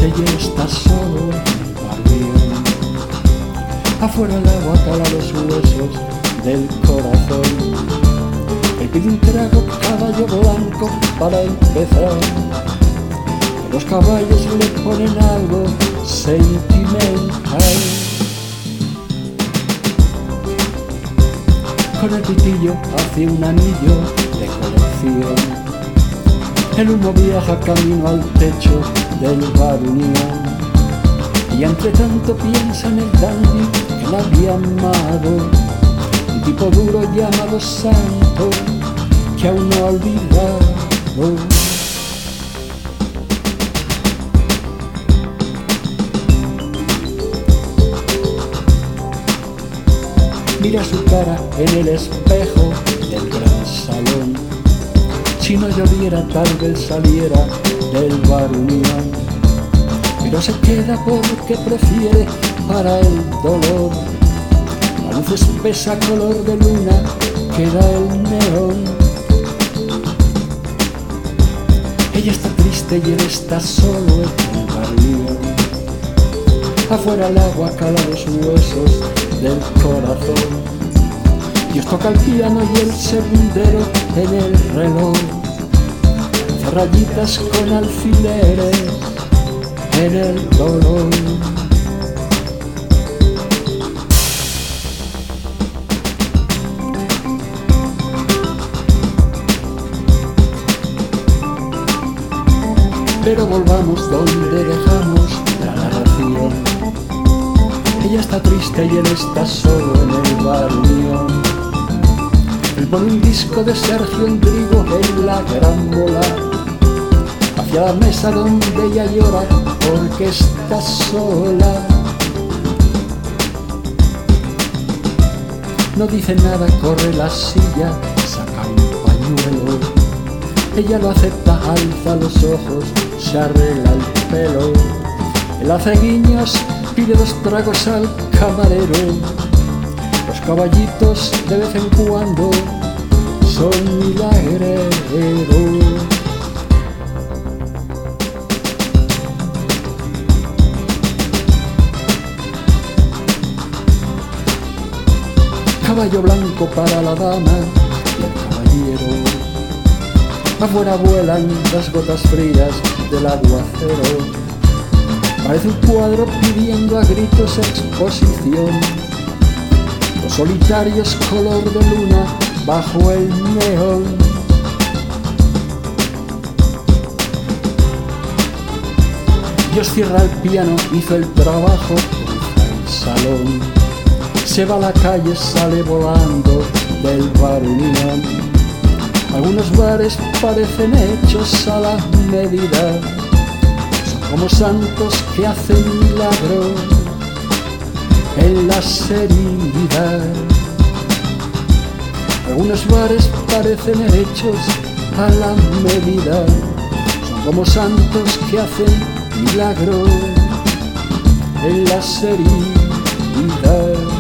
y él está solo en el barrio. Afuera el agua cala los huesos del corazón. Él pide un trago, caballo blanco para empezar. Los caballos le ponen algo sentimental. Con el pitillo hace un anillo de colección. El humo viaja camino al techo del bar Unión. Y entre tanto piensa en el dandy que la había amado, un tipo duro llamado Santo que aún no ha olvidado. Mira su cara en el espejo del gran salón. Si no lloviera tal vez saliera del bar Unión, pero se queda porque prefiere para el dolor la luz espesa color de luna que da el neón. Ella está triste y él está solo en el bar Unión. Afuera el agua cala los huesos del corazón. Dios toca el piano y el segundero en el reloj. Hace rayitas con alfileres en el dolor. Pero volvamos donde dejamos la narración. Ella está triste y él está solo en el bar Unión. Él pone un disco de Sergio Endrigo en la gran bola, hacia la mesa donde ella llora porque está sola. No dice nada, corre la silla, saca un pañuelo. Ella lo acepta, alza los ojos, se arregla el pelo. Él hace guiños, pide los tragos al camarero. Los caballitos de vez en cuando son milagreros. Caballo blanco para la dama y el caballero. Afuera vuelan las gotas frías del aguacero. Parece un cuadro pidiendo a gritos exposición. Los solitarios color de luna bajo el neón. Dios cierra el piano, hizo el trabajo, cruza el salón. Se va a la calle, sale volando del bar Unión. Algunos bares parecen hechos a la medida, son como santos que hacen milagros en las heridas. Algunos bares parecen hechos a la medida, son como santos que hacen milagros en las heridas.